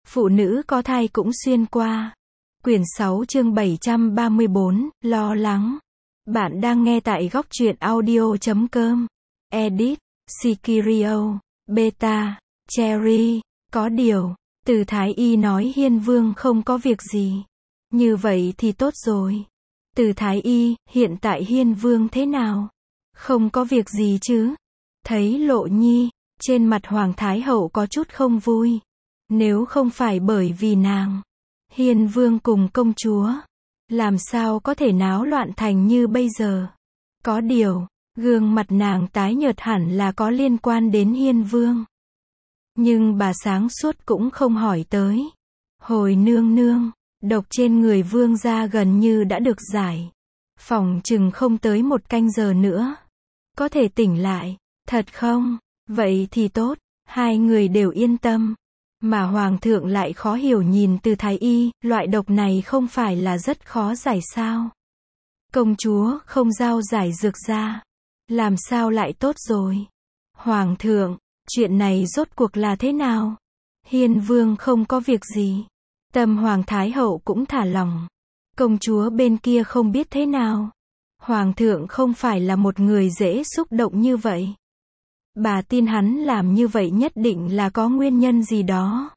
Phụ nữ có thai cũng xuyên qua. Quyển 6 chương 734, lo lắng. Bạn đang nghe tại góc truyện audio.com. Edit, Sikirio, Beta, Cherry. Có điều, Từ Thái Y nói Hiên Vương không có việc gì. Như vậy thì tốt rồi. Từ Thái Y, hiện tại Hiên Vương thế nào? Không có việc gì chứ? Thấy Lộ Nhi, trên mặt Hoàng Thái Hậu có chút không vui. Nếu không phải bởi vì nàng, Hiên Vương cùng công chúa, làm sao có thể náo loạn thành như bây giờ? Có điều, gương mặt nàng tái nhợt hẳn là có liên quan đến Hiên Vương. Nhưng bà sáng suốt cũng không hỏi tới. Hồi nương nương, độc trên người Vương gia gần như đã được giải. Phòng chừng không tới 1 canh giờ nữa. Có thể tỉnh lại, thật không? Vậy thì tốt, hai người đều yên tâm. Mà Hoàng thượng lại khó hiểu nhìn Từ Thái Y, loại độc này không phải là rất khó giải sao? Công chúa không giao giải dược ra. Làm sao lại tốt rồi? Hoàng thượng, chuyện này rốt cuộc là thế nào? Hiên Vương không có việc gì. Tâm Hoàng Thái Hậu cũng thả lỏng. Công chúa bên kia không biết thế nào. Hoàng thượng không phải là một người dễ xúc động như vậy. Bà tin hắn làm như vậy nhất định là có nguyên nhân gì đó.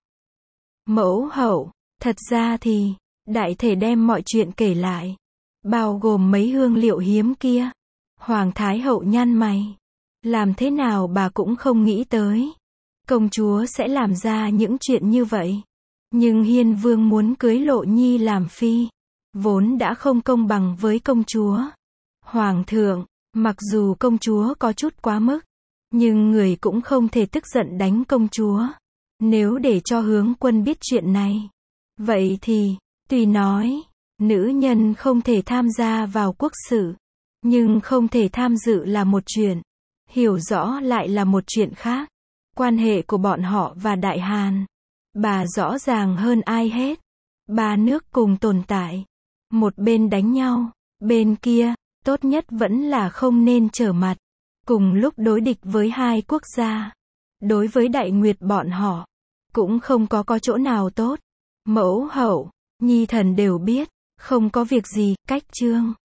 Mẫu hậu, thật ra thì, đại thể đem mọi chuyện kể lại. Bao gồm mấy hương liệu hiếm kia. Hoàng Thái Hậu nhăn mày. Làm thế nào bà cũng không nghĩ tới. Công chúa sẽ làm ra những chuyện như vậy. Nhưng Hiên Vương muốn cưới Lộ Nhi làm phi. Vốn đã không công bằng với công chúa. Hoàng thượng, mặc dù công chúa có chút quá mức. Nhưng người cũng không thể tức giận đánh công chúa. Nếu để cho Hướng Quân biết chuyện này. Vậy thì, tuy nói, nữ nhân không thể tham gia vào quốc sự. Nhưng không thể tham dự là một chuyện. Hiểu rõ lại là một chuyện khác. Quan hệ của bọn họ và Đại Hàn. Bà rõ ràng hơn ai hết. Ba nước cùng tồn tại. Một bên đánh nhau. Bên kia, tốt nhất vẫn là không nên trở mặt. Cùng lúc đối địch với hai quốc gia. Đối với Đại Nguyệt bọn họ. Cũng không có chỗ nào tốt. Mẫu hậu, Nhi thần đều biết. Không có việc gì, cách chương.